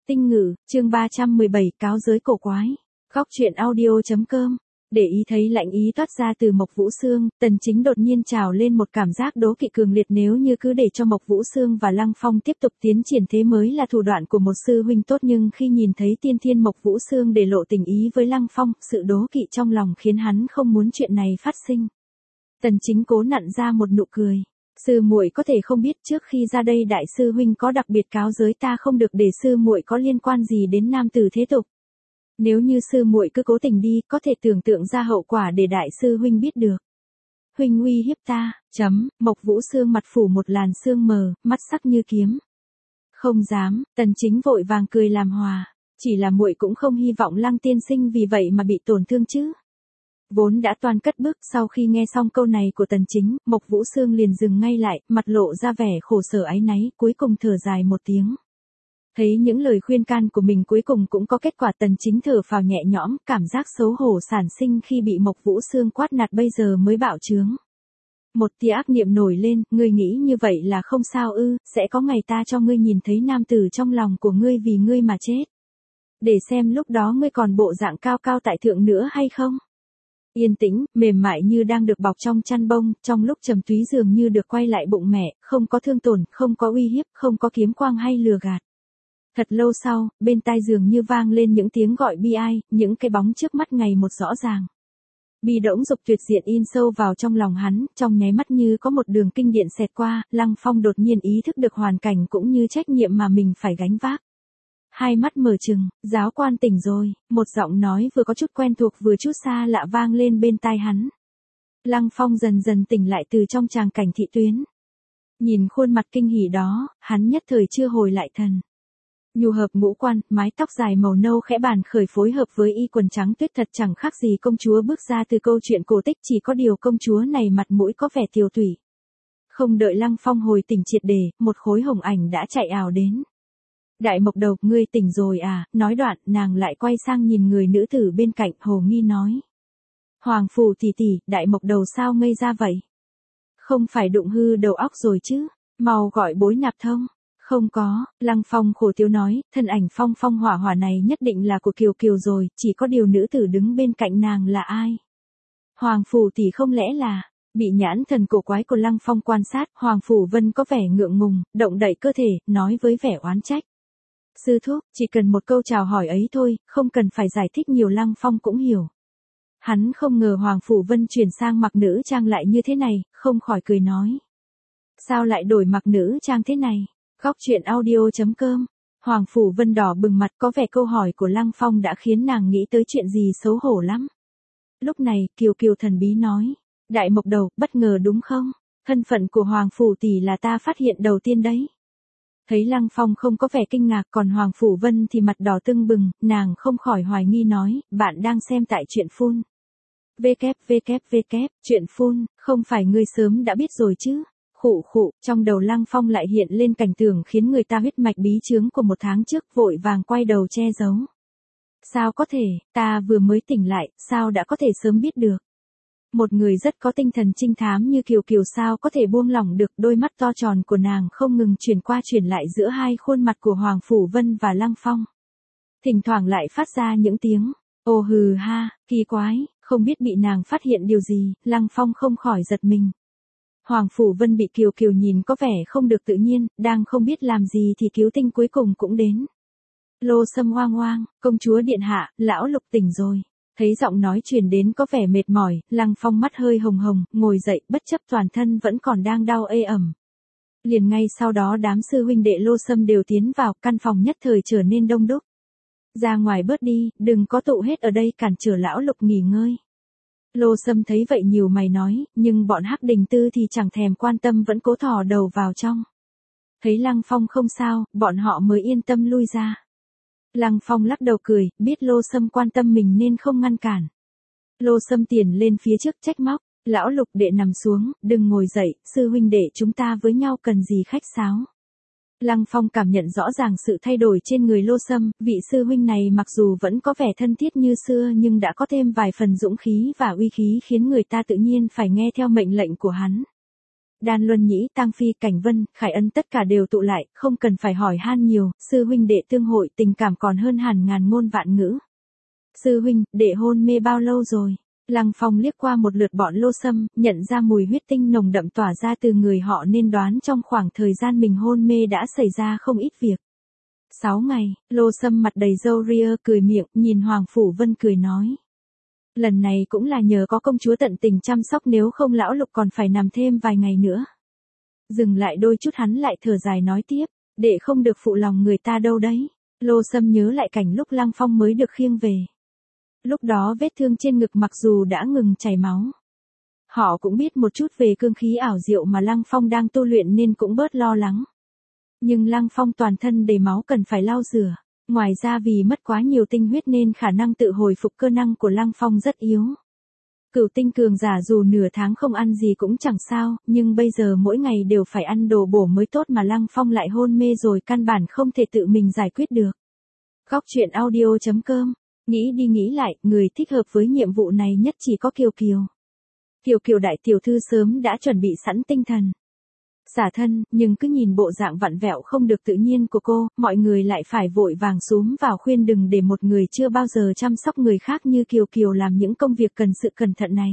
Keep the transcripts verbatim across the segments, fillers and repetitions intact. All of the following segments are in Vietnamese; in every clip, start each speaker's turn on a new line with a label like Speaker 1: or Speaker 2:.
Speaker 1: Tinh ngữ, chương ba trăm mười bảy, cáo giới cổ quái. Góc truyện audio.com. Để ý thấy lạnh ý toát ra từ Mộc Vũ Sương, Tần Chính đột nhiên trào lên một cảm giác đố kỵ cường liệt, nếu như cứ để cho Mộc Vũ Sương và Lăng Phong tiếp tục tiến triển thế mới là thủ đoạn của một sư huynh tốt, nhưng khi nhìn thấy Tiên Thiên Mộc Vũ Sương để lộ tình ý với Lăng Phong, sự đố kỵ trong lòng khiến hắn không muốn chuyện này phát sinh. Tần Chính cố nặn ra một nụ cười. Sư muội có thể không biết trước khi ra đây đại sư huynh có đặc biệt cáo giới ta không được để sư muội có liên quan gì đến nam tử thế tục. Nếu như sư muội cứ cố tình đi, có thể tưởng tượng ra hậu quả để đại sư huynh biết được. Huynh uy hiếp ta, chấm, Mộc Vũ Sương mặt phủ một làn sương mờ, mắt sắc như kiếm. Không dám, Tần Chính vội vàng cười làm hòa, chỉ là muội cũng không hy vọng Lăng tiên sinh vì vậy mà bị tổn thương chứ. Vốn đã toan cất bước, sau khi nghe xong câu này của Tần Chính, Mộc Vũ Sương liền dừng ngay lại, mặt lộ ra vẻ khổ sở áy náy, cuối cùng thở dài một tiếng. Thấy những lời khuyên can của mình cuối cùng cũng có kết quả, Tần Chính thở phào nhẹ nhõm, cảm giác xấu hổ sản sinh khi bị Mộc Vũ Sương quát nạt bây giờ mới bạo chướng. Một tia ác niệm nổi lên, ngươi nghĩ như vậy là không sao ư, sẽ có ngày ta cho ngươi nhìn thấy nam tử trong lòng của ngươi vì ngươi mà chết. Để xem lúc đó ngươi còn bộ dạng cao cao tại thượng nữa hay không? Yên tĩnh, mềm mại như đang được bọc trong chăn bông, trong lúc trầm túy dường như được quay lại bụng mẹ, không có thương tổn, không có uy hiếp, không có kiếm quang hay lừa gạt. Thật lâu sau, bên tai dường như vang lên những tiếng gọi bi ai, những cái bóng trước mắt ngày một rõ ràng. Bi đỗng dục tuyệt diện in sâu vào trong lòng hắn, trong nháy mắt như có một đường kinh điện xẹt qua, Lăng Phong đột nhiên ý thức được hoàn cảnh cũng như trách nhiệm mà mình phải gánh vác. Hai mắt mở trừng, giáo quan tỉnh rồi, một giọng nói vừa có chút quen thuộc vừa chút xa lạ vang lên bên tai hắn. Lăng Phong dần dần tỉnh lại từ trong tràng cảnh thị tuyến. Nhìn khuôn mặt kinh hỉ đó, hắn nhất thời chưa hồi lại thần. Nhu hợp ngũ quan, mái tóc dài màu nâu khẽ bàn khởi phối hợp với y quần trắng tuyết thật chẳng khác gì công chúa bước ra từ câu chuyện cổ tích, chỉ có điều công chúa này mặt mũi có vẻ tiều tụy. Không đợi Lăng Phong hồi tỉnh triệt để, một khối hồng ảnh đã chạy ào đến. Đại Mộc Đầu, ngươi tỉnh rồi à, nói đoạn, nàng lại quay sang nhìn người nữ tử bên cạnh, hồ nghi nói. Hoàng phủ tỷ tỷ, Đại Mộc Đầu sao ngây ra vậy? Không phải đụng hư đầu óc rồi chứ, mau gọi Bối Nạp Thông. Không có, Lăng Phong khổ tiêu nói, thân ảnh phong phong hỏa hỏa này nhất định là của Kiều Kiều rồi, chỉ có điều nữ tử đứng bên cạnh nàng là ai? Hoàng phủ tỷ không lẽ là... Bị nhãn thần cổ quái của Lăng Phong quan sát, Hoàng Phủ Vân có vẻ ngượng ngùng, động đậy cơ thể, nói với vẻ oán trách. Sư thúc, chỉ cần một câu chào hỏi ấy thôi, không cần phải giải thích nhiều, Lăng Phong cũng hiểu. Hắn không ngờ Hoàng Phủ Vân chuyển sang mặc nữ trang lại như thế này, không khỏi cười nói. Sao lại đổi mặc nữ trang thế này? Góc truyện audio.com. Hoàng Phủ Vân đỏ bừng mặt, có vẻ câu hỏi của Lăng Phong đã khiến nàng nghĩ tới chuyện gì xấu hổ lắm. Lúc này, Kiều Kiều thần bí nói. Đại Mộc Đầu, bất ngờ đúng không? Thân phận của Hoàng Phủ tỷ là ta phát hiện đầu tiên đấy. Thấy Lăng Phong không có vẻ kinh ngạc, còn Hoàng Phủ Vân thì mặt đỏ tưng bừng, nàng không khỏi hoài nghi nói, bạn đang xem tại truyện phun. www, truyện phun, không phải ngươi sớm đã biết rồi chứ? Khụ khụ, trong đầu Lăng Phong lại hiện lên cảnh tượng khiến người ta huyết mạch bí chướng của một tháng trước, vội vàng quay đầu che giấu. Sao có thể, ta vừa mới tỉnh lại, sao đã có thể sớm biết được? Một người rất có tinh thần trinh thám như Kiều Kiều sao có thể buông lỏng được, đôi mắt to tròn của nàng không ngừng chuyển qua chuyển lại giữa hai khuôn mặt của Hoàng Phủ Vân và Lăng Phong. Thỉnh thoảng lại phát ra những tiếng, ồ hừ ha, kỳ quái, không biết bị nàng phát hiện điều gì, Lăng Phong không khỏi giật mình. Hoàng Phủ Vân bị Kiều Kiều nhìn có vẻ không được tự nhiên, đang không biết làm gì thì cứu tinh cuối cùng cũng đến. Lô Sâm oang oang, công chúa điện hạ, lão Lục tỉnh rồi. Thấy giọng nói truyền đến có vẻ mệt mỏi, Lăng Phong mắt hơi hồng hồng, ngồi dậy, bất chấp toàn thân vẫn còn đang đau ê ẩm. Liền ngay sau đó đám sư huynh đệ Lô Sâm đều tiến vào, căn phòng nhất thời trở nên đông đúc. Ra ngoài bớt đi, đừng có tụ hết ở đây cản trở lão Lục nghỉ ngơi. Lô Sâm thấy vậy nhiều mày nói, nhưng bọn Hắc Đình Tư thì chẳng thèm quan tâm, vẫn cố thò đầu vào trong. Thấy Lăng Phong không sao, bọn họ mới yên tâm lui ra. Lăng Phong lắc đầu cười, biết Lô Sâm quan tâm mình nên không ngăn cản. Lô Sâm tiền lên phía trước trách móc, lão Lục đệ nằm xuống, đừng ngồi dậy, sư huynh đệ chúng ta với nhau cần gì khách sáo. Lăng Phong cảm nhận rõ ràng sự thay đổi trên người Lô Sâm, vị sư huynh này mặc dù vẫn có vẻ thân thiết như xưa nhưng đã có thêm vài phần dũng khí và uy khí khiến người ta tự nhiên phải nghe theo mệnh lệnh của hắn. Đan Luân Nhĩ, Tang Phi, Cảnh Vân, Khải Ân tất cả đều tụ lại, không cần phải hỏi han nhiều, sư huynh đệ tương hội tình cảm còn hơn hẳn ngàn ngôn vạn ngữ. Sư huynh, đệ hôn mê bao lâu rồi? Lăng Phong liếc qua một lượt bọn Lô Sâm, nhận ra mùi huyết tinh nồng đậm tỏa ra từ người họ nên đoán trong khoảng thời gian mình hôn mê đã xảy ra không ít việc. Sáu ngày, Lô Sâm mặt đầy râu ria cười miệng, nhìn Hoàng Phủ Vân cười nói. Lần này cũng là nhờ có công chúa tận tình chăm sóc, nếu không lão Lục còn phải nằm thêm vài ngày nữa. Dừng lại đôi chút hắn lại thở dài nói tiếp, đệ không được phụ lòng người ta đâu đấy. Lô Sâm nhớ lại cảnh lúc Lăng Phong mới được khiêng về. Lúc đó vết thương trên ngực mặc dù đã ngừng chảy máu. Họ cũng biết một chút về cương khí ảo diệu mà Lăng Phong đang tu luyện nên cũng bớt lo lắng. Nhưng Lăng Phong toàn thân đầy máu cần phải lau rửa. Ngoài ra vì mất quá nhiều tinh huyết nên khả năng tự hồi phục cơ năng của Lăng Phong rất yếu. Cửu tinh cường giả dù nửa tháng không ăn gì cũng chẳng sao, nhưng bây giờ mỗi ngày đều phải ăn đồ bổ mới tốt mà Lăng Phong lại hôn mê rồi căn bản không thể tự mình giải quyết được. Góc truyện audio chấm com. Nghĩ đi nghĩ lại, người thích hợp với nhiệm vụ này nhất chỉ có Kiều Kiều. Kiều Kiều đại tiểu thư sớm đã chuẩn bị sẵn tinh thần. Xả thân, nhưng cứ nhìn bộ dạng vặn vẹo không được tự nhiên của cô, mọi người lại phải vội vàng xúm vào khuyên đừng để một người chưa bao giờ chăm sóc người khác như Kiều Kiều làm những công việc cần sự cẩn thận này.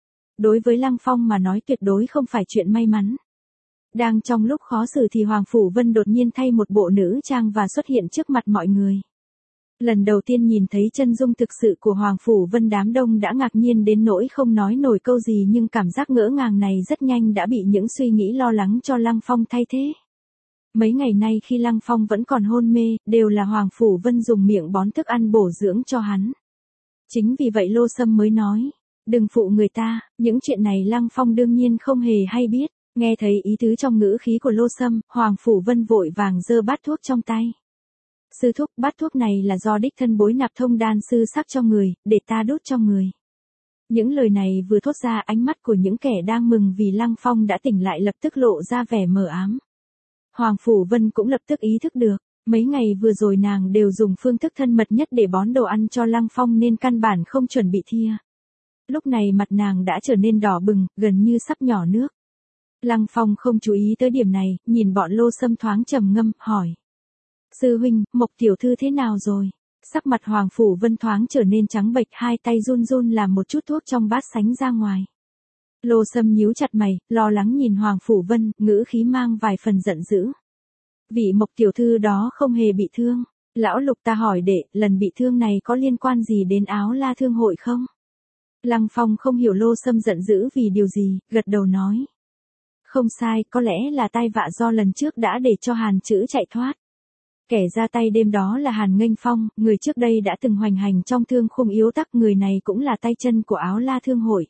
Speaker 1: Đối với Lăng Phong mà nói tuyệt đối không phải chuyện may mắn. Đang trong lúc khó xử thì Hoàng Phủ Vân đột nhiên thay một bộ nữ trang và xuất hiện trước mặt mọi người. Lần đầu tiên nhìn thấy chân dung thực sự của Hoàng Phủ Vân, đám đông đã ngạc nhiên đến nỗi không nói nổi câu gì, nhưng cảm giác ngỡ ngàng này rất nhanh đã bị những suy nghĩ lo lắng cho Lăng Phong thay thế. Mấy ngày nay khi Lăng Phong vẫn còn hôn mê, đều là Hoàng Phủ Vân dùng miệng bón thức ăn bổ dưỡng cho hắn. Chính vì vậy Lô Sâm mới nói, đừng phụ người ta, những chuyện này Lăng Phong đương nhiên không hề hay biết. Nghe thấy ý tứ trong ngữ khí của Lô Sâm, Hoàng Phủ Vân vội vàng giơ bát thuốc trong tay. Sư thúc, bát thuốc này là do đích thân Bối Nạp Thông đan sư sắc cho người, để ta đốt cho người. Những lời này vừa thốt ra, ánh mắt của những kẻ đang mừng vì Lăng Phong đã tỉnh lại lập tức lộ ra vẻ mờ ám. Hoàng Phủ Vân cũng lập tức ý thức được, mấy ngày vừa rồi nàng đều dùng phương thức thân mật nhất để bón đồ ăn cho Lăng Phong nên căn bản không chuẩn bị thia. Lúc này mặt nàng đã trở nên đỏ bừng, gần như sắp nhỏ nước. Lăng Phong không chú ý tới điểm này, nhìn bọn Lô Sâm thoáng trầm ngâm, hỏi. Sư huynh, Mộc tiểu thư thế nào rồi? Sắc mặt Hoàng Phủ Vân thoáng trở nên trắng bệch, hai tay run run làm một chút thuốc trong bát sánh ra ngoài. Lô Sâm nhíu chặt mày, lo lắng nhìn Hoàng Phủ Vân, ngữ khí mang vài phần giận dữ. Vị Mộc tiểu thư đó không hề bị thương. Lão Lục, ta hỏi đệ, lần bị thương này có liên quan gì đến Áo La Thương hội không? Lăng Phong không hiểu Lô Sâm giận dữ vì điều gì, gật đầu nói. Không sai, có lẽ là tai vạ do lần trước đã để cho Hàn Chữ chạy thoát. Kẻ ra tay đêm đó là Hàn Nghênh Phong, người trước đây đã từng hoành hành trong thương khung yếu tắc, người này cũng là tay chân của Áo La Thương hội.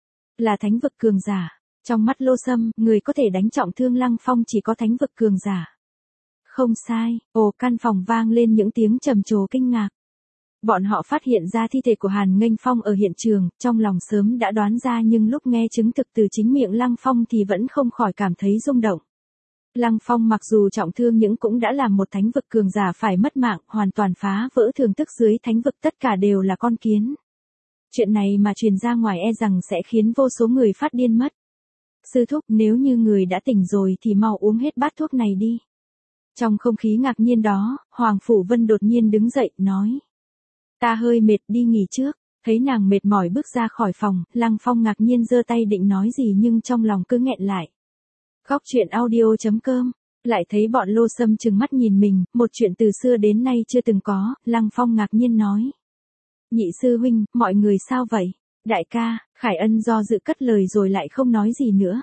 Speaker 1: Là thánh vực cường giả. Trong mắt Lô Sâm, người có thể đánh trọng thương Lăng Phong chỉ có thánh vực cường giả. Không sai, ồ, căn phòng vang lên những tiếng trầm trồ kinh ngạc. Bọn họ phát hiện ra thi thể của Hàn Nghênh Phong ở hiện trường, trong lòng sớm đã đoán ra, nhưng lúc nghe chứng thực từ chính miệng Lăng Phong thì vẫn không khỏi cảm thấy rung động. Lăng Phong mặc dù trọng thương nhưng cũng đã làm một thánh vực cường giả phải mất mạng, hoàn toàn phá vỡ thường thức dưới thánh vực, tất cả đều là con kiến. Chuyện này mà truyền ra ngoài e rằng sẽ khiến vô số người phát điên mất. Sư thúc, nếu như người đã tỉnh rồi thì mau uống hết bát thuốc này đi. Trong không khí ngạc nhiên đó, Hoàng Phủ Vân đột nhiên đứng dậy, nói. Ta hơi mệt, đi nghỉ trước. Thấy nàng mệt mỏi bước ra khỏi phòng, Lăng Phong ngạc nhiên giơ tay định nói gì nhưng trong lòng cứ nghẹn lại. Góc truyện audio chấm com. Lại thấy bọn Lô Sâm trừng mắt nhìn mình, một chuyện từ xưa đến nay chưa từng có, Lăng Phong ngạc nhiên nói. Nhị sư huynh, mọi người sao vậy? Đại ca, Khải Ân do dự cất lời rồi lại không nói gì nữa.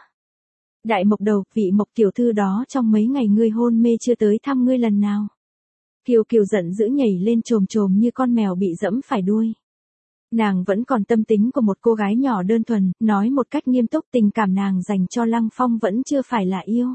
Speaker 1: Đại Mộc đầu, vị Mộc tiểu thư đó trong mấy ngày ngươi hôn mê chưa tới thăm ngươi lần nào. Kiều Kiều giận dữ nhảy lên chồm chồm như con mèo bị dẫm phải đuôi. Nàng vẫn còn tâm tính của một cô gái nhỏ đơn thuần, nói một cách nghiêm túc, tình cảm nàng dành cho Lăng Phong vẫn chưa phải là yêu.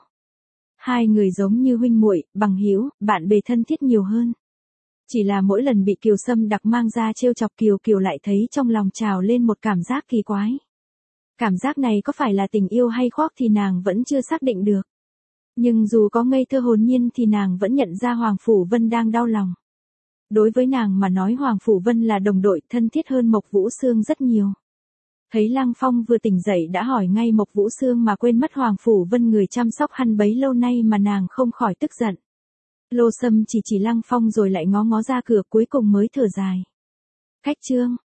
Speaker 1: Hai người giống như huynh muội, bằng hữu, bạn bè thân thiết nhiều hơn. Chỉ là mỗi lần bị Kiều Sâm đặc mang ra trêu chọc, Kiều Kiều lại thấy trong lòng trào lên một cảm giác kỳ quái. Cảm giác này có phải là tình yêu hay khoác thì nàng vẫn chưa xác định được. Nhưng dù có ngây thơ hồn nhiên thì nàng vẫn nhận ra Hoàng Phủ Vân đang đau lòng. Đối với nàng mà nói Hoàng Phủ Vân là đồng đội, thân thiết hơn Mộc Vũ Sương rất nhiều. Thấy Lăng Phong vừa tỉnh dậy đã hỏi ngay Mộc Vũ Sương mà quên mất Hoàng Phủ Vân người chăm sóc hắn bấy lâu nay mà nàng không khỏi tức giận. Lô Sâm chỉ chỉ Lăng Phong rồi lại ngó ngó ra cửa cuối cùng mới thở dài. Khách Trương,